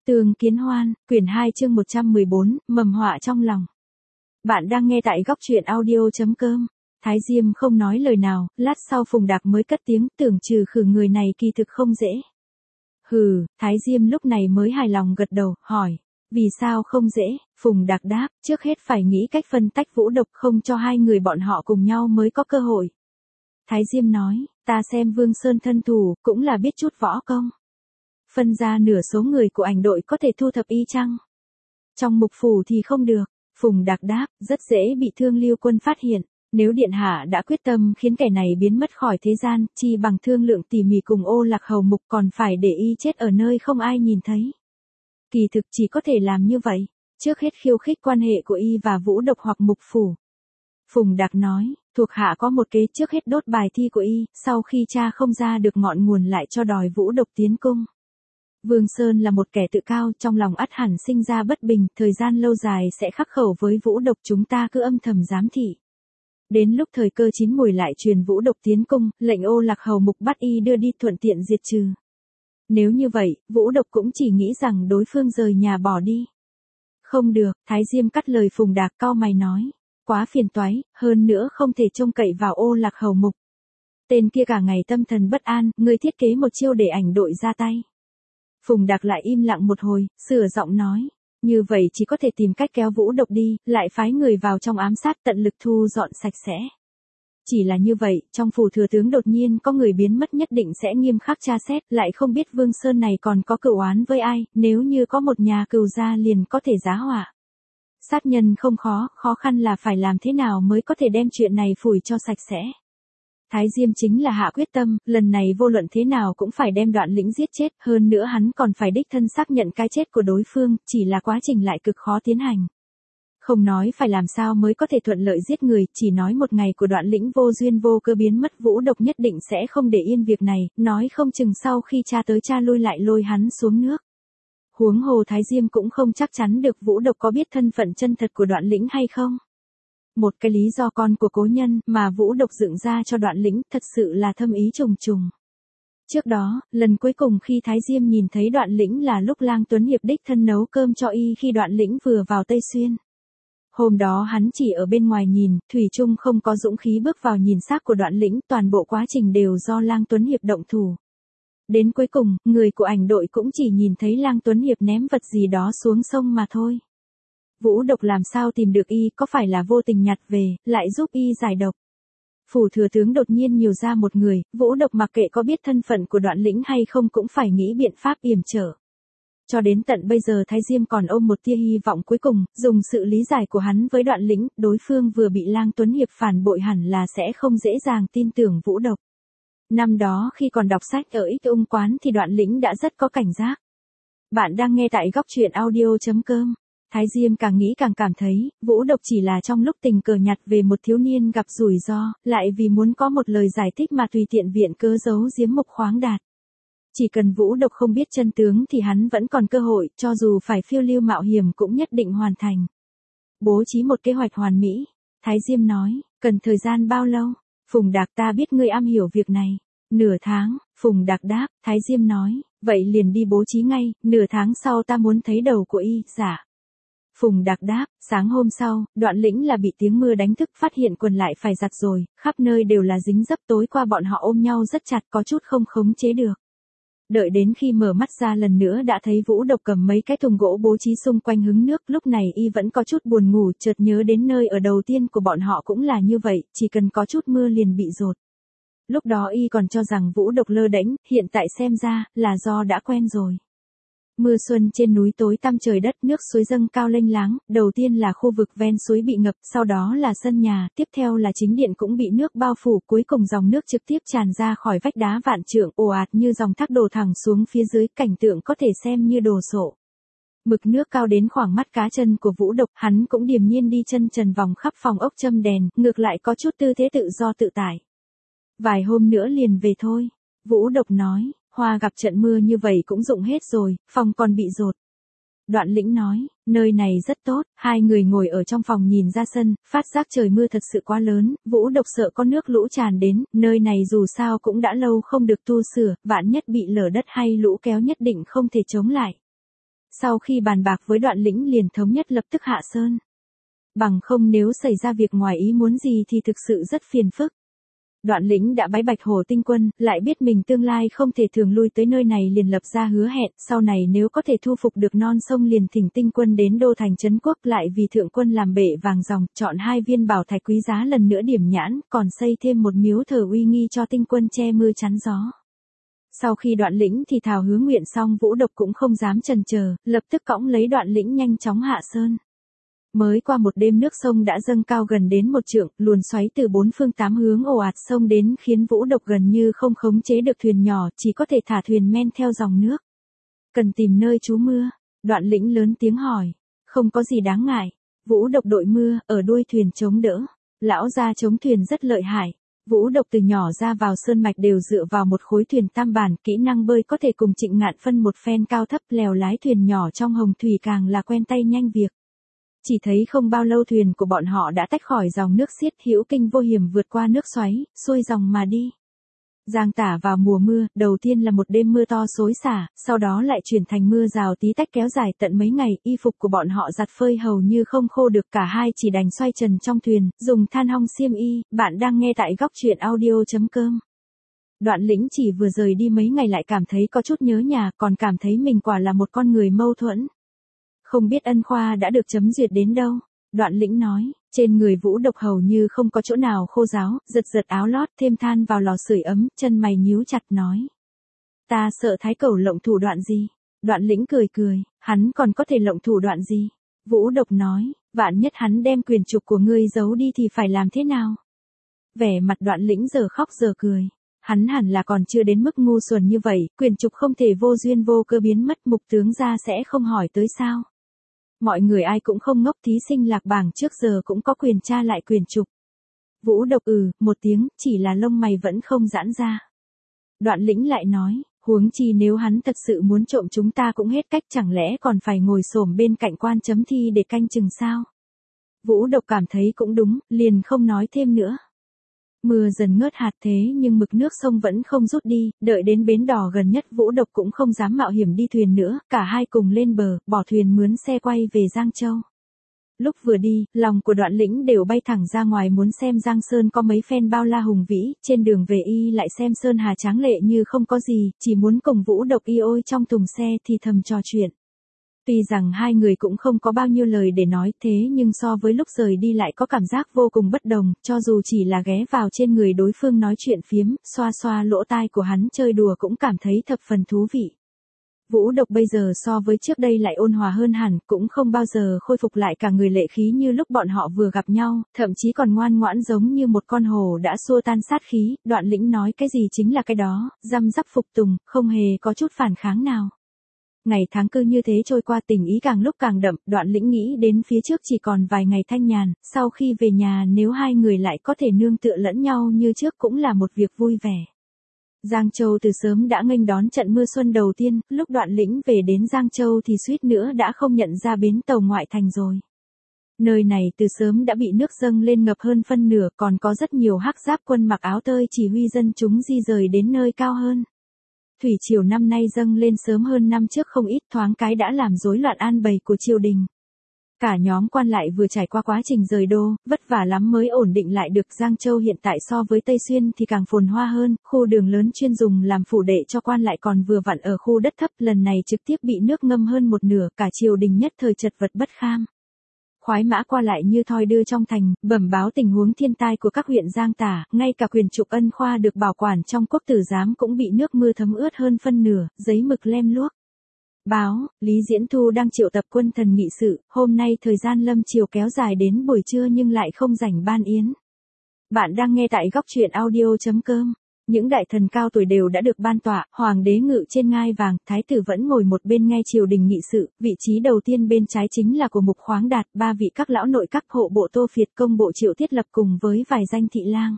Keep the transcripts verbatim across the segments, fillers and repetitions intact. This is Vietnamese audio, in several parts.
Tường Kiến Hoan, quyển hai chương một trăm mười bốn, mầm họa trong lòng. Bạn đang nghe tại góc truyện audio.com. Thái Diêm không nói lời nào, lát sau Phùng Đạc mới cất tiếng, tưởng trừ khử người này kỳ thực không dễ. Hừ, Thái Diêm lúc này mới hài lòng gật đầu, hỏi, vì sao không dễ? Phùng Đạc đáp, trước hết phải nghĩ cách phân tách Vũ Độc, không cho hai người bọn họ cùng nhau mới có cơ hội. Thái Diêm nói, ta xem Vương Sơn thân thủ, cũng là biết chút võ công. Phân ra nửa số người của ảnh đội có thể thu thập y chăng? Trong mục phủ thì không được. Phùng Đạc đáp, rất dễ bị Thương Lưu Quân phát hiện. Nếu điện hạ đã quyết tâm khiến kẻ này biến mất khỏi thế gian, chi bằng thương lượng tỉ mỉ cùng Ô Lạc Hầu Mục, còn phải để y chết ở nơi không ai nhìn thấy. Kỳ thực chỉ có thể làm như vậy, trước hết khiêu khích quan hệ của y và Vũ Độc hoặc mục phủ. Phùng Đạc nói, thuộc hạ có một kế, trước hết đốt bài thi của y, sau khi tra không ra được ngọn nguồn lại cho đòi Vũ Độc tiến cung. Vương Sơn là một kẻ tự cao, trong lòng ắt hẳn sinh ra bất bình, thời gian lâu dài sẽ khắc khẩu với Vũ Độc, chúng ta cứ âm thầm giám thị. Đến lúc thời cơ chín mùi lại truyền Vũ Độc tiến cung, lệnh Ô Lạc Hầu Mục bắt y đưa đi, thuận tiện diệt trừ. Nếu như vậy, Vũ Độc cũng chỉ nghĩ rằng đối phương rời nhà bỏ đi. Không được, Thái Diêm cắt lời Phùng Đạc, cau mày nói, quá phiền toái, hơn nữa không thể trông cậy vào Ô Lạc Hầu Mục. Tên kia cả ngày tâm thần bất an, ngươi thiết kế một chiêu để ảnh đội ra tay. Phùng Đạc lại im lặng một hồi, sửa giọng nói, như vậy chỉ có thể tìm cách kéo Vũ Độc đi, lại phái người vào trong ám sát, tận lực thu dọn sạch sẽ. Chỉ là như vậy, trong phủ thừa tướng đột nhiên có người biến mất, nhất định sẽ nghiêm khắc tra xét, lại không biết Vương Sơn này còn có cửu oán với ai, nếu như có một nhà cừu gia liền có thể giá họa. Sát nhân không khó, khó khăn là phải làm thế nào mới có thể đem chuyện này phủi cho sạch sẽ. Thái Diêm chính là hạ quyết tâm, lần này vô luận thế nào cũng phải đem Đoạn Lĩnh giết chết, hơn nữa hắn còn phải đích thân xác nhận cái chết của đối phương, chỉ là quá trình lại cực khó tiến hành. Không nói phải làm sao mới có thể thuận lợi giết người, chỉ nói một ngày của Đoạn Lĩnh vô duyên vô cớ biến mất, Vũ Độc nhất định sẽ không để yên việc này, nói không chừng sau khi cha tới cha lui lại lôi hắn xuống nước. Huống hồ Thái Diêm cũng không chắc chắn được Vũ Độc có biết thân phận chân thật của Đoạn Lĩnh hay không. Một cái lý do con của cố nhân mà Vũ Độc dựng ra cho Đoạn Lĩnh thật sự là thâm ý trùng trùng. Trước đó, lần cuối cùng khi Thái Diêm nhìn thấy Đoạn Lĩnh là lúc Lang Tuấn Hiệp đích thân nấu cơm cho y khi Đoạn Lĩnh vừa vào Tây Xuyên. Hôm đó hắn chỉ ở bên ngoài nhìn, thủy chung không có dũng khí bước vào nhìn xác của Đoạn Lĩnh, toàn bộ quá trình đều do Lang Tuấn Hiệp động thủ. Đến cuối cùng, người của ảnh đội cũng chỉ nhìn thấy Lang Tuấn Hiệp ném vật gì đó xuống sông mà thôi. Vũ Độc làm sao tìm được y, có phải là vô tình nhặt về, lại giúp y giải độc. Phủ thừa tướng đột nhiên nhiều ra một người, Vũ Độc mặc kệ có biết thân phận của Đoạn Lĩnh hay không cũng phải nghĩ biện pháp yểm trở. Cho đến tận bây giờ Thái Diêm còn ôm một tia hy vọng cuối cùng, dùng sự lý giải của hắn với Đoạn Lĩnh, đối phương vừa bị Lang Tuấn Hiệp phản bội hẳn là sẽ không dễ dàng tin tưởng Vũ Độc. Năm đó khi còn đọc sách ở Ích Ung Quán thì Đoạn Lĩnh đã rất có cảnh giác. Bạn đang nghe tại góc truyện audio.com. Thái Diêm càng nghĩ càng cảm thấy, Vũ Độc chỉ là trong lúc tình cờ nhặt về một thiếu niên gặp rủi ro, lại vì muốn có một lời giải thích mà tùy tiện viện cớ giấu giếm Mục Khoáng Đạt. Chỉ cần Vũ Độc không biết chân tướng thì hắn vẫn còn cơ hội, cho dù phải phiêu lưu mạo hiểm cũng nhất định hoàn thành. Bố trí một kế hoạch hoàn mỹ. Thái Diêm nói, cần thời gian bao lâu? Phùng Đạc, ta biết ngươi am hiểu việc này. Nửa tháng, Phùng Đạc đáp. Thái Diêm nói, vậy liền đi bố trí ngay, nửa tháng sau ta muốn thấy đầu của y. Dạ. Phùng Đạc đáp, sáng hôm sau, Đoạn Lĩnh là bị tiếng mưa đánh thức, phát hiện quần lại phải giặt rồi, khắp nơi đều là dính dấp, tối qua bọn họ ôm nhau rất chặt, có chút không khống chế được. Đợi đến khi mở mắt ra lần nữa đã thấy Vũ Độc cầm mấy cái thùng gỗ bố trí xung quanh hứng nước, lúc này y vẫn có chút buồn ngủ, chợt nhớ đến nơi ở đầu tiên của bọn họ cũng là như vậy, chỉ cần có chút mưa liền bị dột. Lúc đó y còn cho rằng Vũ Độc lơ đễnh, hiện tại xem ra, là do đã quen rồi. Mưa xuân trên núi tối tăm trời đất, nước suối dâng cao lênh láng, đầu tiên là khu vực ven suối bị ngập, sau đó là sân nhà, tiếp theo là chính điện cũng bị nước bao phủ, cuối cùng dòng nước trực tiếp tràn ra khỏi vách đá vạn trượng, ồ ạt như dòng thác đổ thẳng xuống phía dưới, cảnh tượng có thể xem như đồ sộ. Mực nước cao đến khoảng mắt cá chân của Vũ Độc, hắn cũng điềm nhiên đi chân trần vòng khắp phòng ốc châm đèn, ngược lại có chút tư thế tự do tự tại. Vài hôm nữa liền về thôi. Vũ Độc nói. Hoa gặp trận mưa như vậy cũng rụng hết rồi, phòng còn bị dột. Đoạn Lĩnh nói, nơi này rất tốt, hai người ngồi ở trong phòng nhìn ra sân, phát giác trời mưa thật sự quá lớn, Vũ Độc sợ có nước lũ tràn đến, nơi này dù sao cũng đã lâu không được tu sửa, vạn nhất bị lở đất hay lũ kéo nhất định không thể chống lại. Sau khi bàn bạc với Đoạn Lĩnh liền thống nhất lập tức hạ sơn. Bằng không nếu xảy ra việc ngoài ý muốn gì thì thực sự rất phiền phức. Đoạn Lĩnh đã bái Bạch Hổ Tinh Quân, lại biết mình tương lai không thể thường lui tới nơi này liền lập ra hứa hẹn, sau này nếu có thể thu phục được non sông liền thỉnh Tinh Quân đến đô thành trấn quốc, lại vì thượng quân làm bệ vàng ròng, chọn hai viên bảo thạch quý giá lần nữa điểm nhãn, còn xây thêm một miếu thờ uy nghi cho Tinh Quân che mưa chắn gió. Sau khi Đoạn Lĩnh thì thào hứa nguyện xong, Vũ Độc cũng không dám chần chờ, lập tức cõng lấy Đoạn Lĩnh nhanh chóng hạ sơn. Mới qua một đêm nước sông đã dâng cao gần đến một trượng, luồn xoáy từ bốn phương tám hướng ồ ạt sông đến khiến Vũ Độc gần như không khống chế được thuyền nhỏ, chỉ có thể thả thuyền men theo dòng nước. Cần tìm nơi trú mưa, Đoạn Lĩnh lớn tiếng hỏi. Không có gì đáng ngại. Vũ Độc đội mưa, ở đuôi thuyền chống đỡ. Lão gia chống thuyền rất lợi hại. Vũ Độc từ nhỏ ra vào sơn mạch đều dựa vào một khối thuyền tam bản, kỹ năng bơi có thể cùng Trịnh Ngạn phân một phen cao thấp, lèo lái thuyền nhỏ trong hồng thủy càng là quen tay nhanh việc. Chỉ thấy không bao lâu thuyền của bọn họ đã tách khỏi dòng nước xiết, hữu kinh vô hiểm vượt qua nước xoáy, xuôi dòng mà đi. Giang tả vào mùa mưa, đầu tiên là một đêm mưa to xối xả, sau đó lại chuyển thành mưa rào tí tách kéo dài tận mấy ngày, y phục của bọn họ giặt phơi hầu như không khô được, cả hai chỉ đành xoay trần trong thuyền, dùng than hong xiêm y. Bạn đang nghe tại góc truyện audio chấm com. Đoạn Lĩnh chỉ vừa rời đi mấy ngày lại cảm thấy có chút nhớ nhà, còn cảm thấy mình quả là một con người mâu thuẫn. Không biết ân khoa đã được chấm duyệt đến đâu, Đoạn Lĩnh nói, trên người Vũ Độc hầu như không có chỗ nào khô ráo, giật giật áo lót thêm than vào lò sưởi ấm, chân mày nhíu chặt nói. Ta sợ Thái Cẩu lộng thủ đoạn gì? Đoạn Lĩnh cười cười, hắn còn có thể lộng thủ đoạn gì? Vũ Độc nói, vạn nhất hắn đem quyền trục của ngươi giấu đi thì phải làm thế nào? Vẻ mặt Đoạn Lĩnh giờ khóc giờ cười. Hắn hẳn là còn chưa đến mức ngu xuẩn như vậy, quyền trục không thể vô duyên vô cơ biến mất, Mục tướng gia sẽ không hỏi tới sao? Mọi người ai cũng không ngốc, thí sinh lạc bảng trước giờ cũng có quyền tra lại quyền trục. Vũ Độc ừ, một tiếng, chỉ là lông mày vẫn không giãn ra. Đoạn Lĩnh lại nói, huống chi nếu hắn thật sự muốn trộm chúng ta cũng hết cách, chẳng lẽ còn phải ngồi xổm bên cạnh quan chấm thi để canh chừng sao? Vũ Độc cảm thấy cũng đúng, liền không nói thêm nữa. Mưa dần ngớt hạt thế nhưng mực nước sông vẫn không rút đi, đợi đến bến đò gần nhất Vũ Độc cũng không dám mạo hiểm đi thuyền nữa, cả hai cùng lên bờ, bỏ thuyền mướn xe quay về Giang Châu. Lúc vừa đi, lòng của Đoạn Lĩnh đều bay thẳng ra ngoài muốn xem Giang Sơn có mấy phen bao la hùng vĩ, trên đường về y lại xem Sơn Hà tráng lệ như không có gì, chỉ muốn cùng Vũ Độc y ôi trong thùng xe thì thầm trò chuyện. Tuy rằng hai người cũng không có bao nhiêu lời để nói, thế nhưng so với lúc rời đi lại có cảm giác vô cùng bất đồng, cho dù chỉ là ghé vào trên người đối phương nói chuyện phiếm, xoa xoa lỗ tai của hắn chơi đùa cũng cảm thấy thập phần thú vị. Vũ Độc bây giờ so với trước đây lại ôn hòa hơn hẳn, cũng không bao giờ khôi phục lại cả người lệ khí như lúc bọn họ vừa gặp nhau, thậm chí còn ngoan ngoãn giống như một con hổ đã xua tan sát khí. Đoạn Lĩnh nói cái gì chính là cái đó, răm rắp phục tùng, không hề có chút phản kháng nào. Ngày tháng cứ như thế trôi qua, tình ý càng lúc càng đậm, Đoạn Lĩnh nghĩ đến phía trước chỉ còn vài ngày thanh nhàn, sau khi về nhà nếu hai người lại có thể nương tựa lẫn nhau như trước cũng là một việc vui vẻ. Giang Châu từ sớm đã nghênh đón trận mưa xuân đầu tiên, lúc Đoạn Lĩnh về đến Giang Châu thì suýt nữa đã không nhận ra bến tàu ngoại thành rồi. Nơi này từ sớm đã bị nước dâng lên ngập hơn phân nửa, còn có rất nhiều hắc giáp quân mặc áo tơi chỉ huy dân chúng di rời đến nơi cao hơn. Thủy triều năm nay dâng lên sớm hơn năm trước không ít, thoáng cái đã làm rối loạn an bày của triều đình. Cả nhóm quan lại vừa trải qua quá trình rời đô, vất vả lắm mới ổn định lại được. Giang Châu hiện tại so với Tây Xuyên thì càng phồn hoa hơn, khu đường lớn chuyên dùng làm phủ đệ cho quan lại còn vừa vặn ở khu đất thấp, lần này trực tiếp bị nước ngâm hơn một nửa, cả triều đình nhất thời chật vật bất kham. Khoái mã qua lại như thoi đưa trong thành, bẩm báo tình huống thiên tai của các huyện Giang Tả, ngay cả quyền trục ân khoa được bảo quản trong quốc tử giám cũng bị nước mưa thấm ướt hơn phân nửa, giấy mực lem luốc. Báo, Lý Diễn Thu đang triệu tập quân thần nghị sự, hôm nay thời gian lâm chiều kéo dài đến buổi trưa nhưng lại không rảnh ban yến. Bạn đang nghe tại góc truyện audio chấm com. Những đại thần cao tuổi đều đã được ban tọa, hoàng đế ngự trên ngai vàng, thái tử vẫn ngồi một bên nghe triều đình nghị sự, vị trí đầu tiên bên trái chính là của Mục Khoáng Đạt, ba vị các lão nội các hộ bộ Tô Phiệt, công bộ Triệu Thiết Lập cùng với vài danh thị lang.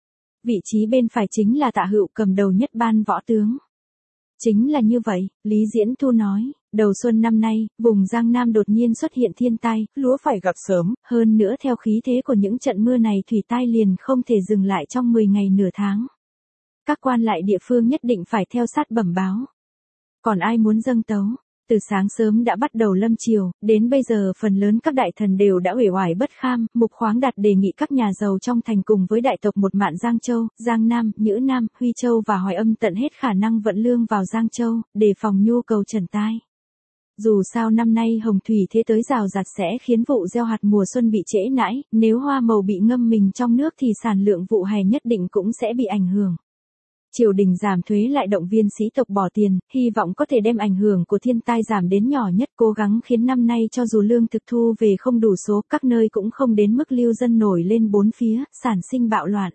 Vị trí bên phải chính là Tạ Hữu, cầm đầu nhất ban võ tướng. Chính là như vậy, Lý Diễn Thu nói, đầu xuân năm nay, vùng Giang Nam đột nhiên xuất hiện thiên tai, lúa phải gặp sớm, hơn nữa theo khí thế của những trận mưa này thủy tai liền không thể dừng lại trong mười ngày nửa tháng. Các quan lại địa phương nhất định phải theo sát bẩm báo. Còn ai muốn dâng tấu? Từ sáng sớm đã bắt đầu lâm chiều, đến bây giờ phần lớn các đại thần đều đã uể oải bất kham, Mục Khoáng Đạt đề nghị các nhà giàu trong thành cùng với đại tộc một mạn Giang Châu, Giang Nam, Nhữ Nam, Huy Châu và Hoài Âm tận hết khả năng vận lương vào Giang Châu, để phòng nhu cầu trần tai. Dù sao năm nay hồng thủy thế tới rào rạt sẽ khiến vụ gieo hạt mùa xuân bị trễ nãi, nếu hoa màu bị ngâm mình trong nước thì sản lượng vụ hè nhất định cũng sẽ bị ảnh hưởng. Triều đình giảm thuế lại động viên sĩ tộc bỏ tiền, hy vọng có thể đem ảnh hưởng của thiên tai giảm đến nhỏ nhất, cố gắng khiến năm nay cho dù lương thực thu về không đủ số, các nơi cũng không đến mức lưu dân nổi lên bốn phía, sản sinh bạo loạn.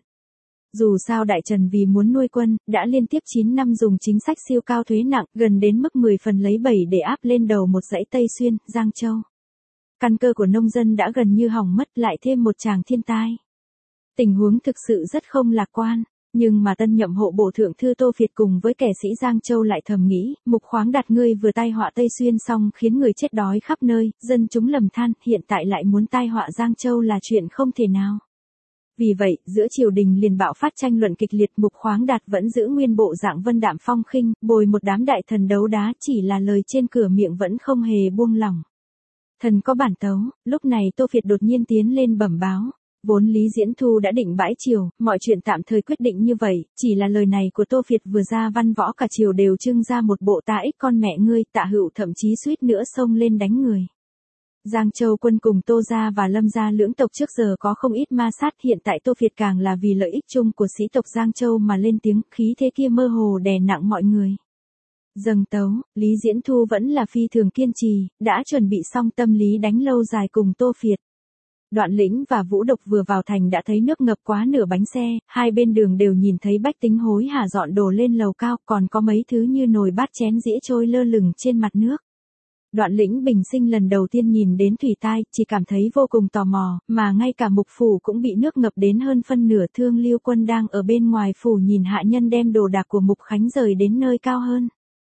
Dù sao Đại Trần vì muốn nuôi quân, đã liên tiếp chín năm dùng chính sách siêu cao thuế nặng, gần đến mức mười phần lấy bảy để áp lên đầu một dãy Tây Xuyên, Giang Châu. Căn cơ của nông dân đã gần như hỏng mất, lại thêm một tràng thiên tai. Tình huống thực sự rất không lạc quan. Nhưng mà tân nhậm hộ bộ thượng thư Tô Việt cùng với kẻ sĩ Giang Châu lại thầm nghĩ, Mục Khoáng Đạt ngươi vừa tai họa Tây Xuyên xong khiến người chết đói khắp nơi, dân chúng lầm than, hiện tại lại muốn tai họa Giang Châu là chuyện không thể nào. Vì vậy, giữa triều đình liền bạo phát tranh luận kịch liệt, Mục Khoáng Đạt vẫn giữ nguyên bộ dạng vân đạm phong khinh, bồi một đám đại thần đấu đá, chỉ là lời trên cửa miệng vẫn không hề buông lỏng. Thần có bản tấu, lúc này Tô Việt đột nhiên tiến lên bẩm báo. Vốn Lý Diễn Thu đã định bãi triều, mọi chuyện tạm thời quyết định như vậy, chỉ là lời này của Tô Việt vừa ra văn võ cả triều đều trưng ra một bộ tạ ích con mẹ ngươi, Tạ Hữu thậm chí suýt nữa xông lên đánh người. Giang Châu quân cùng Tô gia và Lâm gia lưỡng tộc trước giờ có không ít ma sát, hiện tại Tô Việt càng là vì lợi ích chung của sĩ tộc Giang Châu mà lên tiếng, khí thế kia mơ hồ đè nặng mọi người. Dâng tấu, Lý Diễn Thu vẫn là phi thường kiên trì, đã chuẩn bị xong tâm lý đánh lâu dài cùng Tô Việt. Đoạn Lĩnh và Vũ Độc vừa vào thành đã thấy nước ngập quá nửa bánh xe, hai bên đường đều nhìn thấy bách tính hối hả dọn đồ lên lầu cao, còn có mấy thứ như nồi bát chén dĩa trôi lơ lửng trên mặt nước. Đoạn Lĩnh bình sinh lần đầu tiên nhìn đến thủy tai, chỉ cảm thấy vô cùng tò mò, mà ngay cả mục phủ cũng bị nước ngập đến hơn phân nửa. Thương Liêu Quân đang ở bên ngoài phủ nhìn hạ nhân đem đồ đạc của Mục Khánh rời đến nơi cao hơn.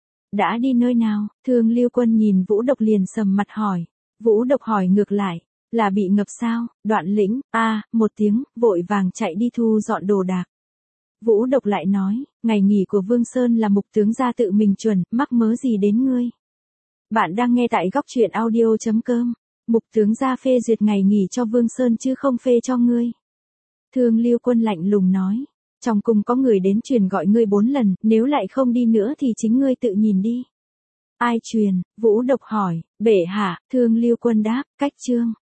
Đã đi nơi nào? Thương Liêu Quân nhìn Vũ Độc liền sầm mặt hỏi. Vũ Độc hỏi ngược lại. Là bị ngập sao? Đoạn Lĩnh, a à, một tiếng, vội vàng chạy đi thu dọn đồ đạc. Vũ Độc lại nói, ngày nghỉ của Vương Sơn là Mục tướng gia tự mình chuẩn, mắc mớ gì đến ngươi? Bạn đang nghe tại góc truyện audio chấm com. Mục tướng gia phê duyệt ngày nghỉ cho Vương Sơn chứ không phê cho ngươi. Thương Liêu Quân lạnh lùng nói, trong cung có người đến truyền gọi ngươi bốn lần, nếu lại không đi nữa thì chính ngươi tự nhìn đi. Ai truyền? Vũ Độc hỏi. Bệ hạ. Thương Liêu Quân đáp, cách chương.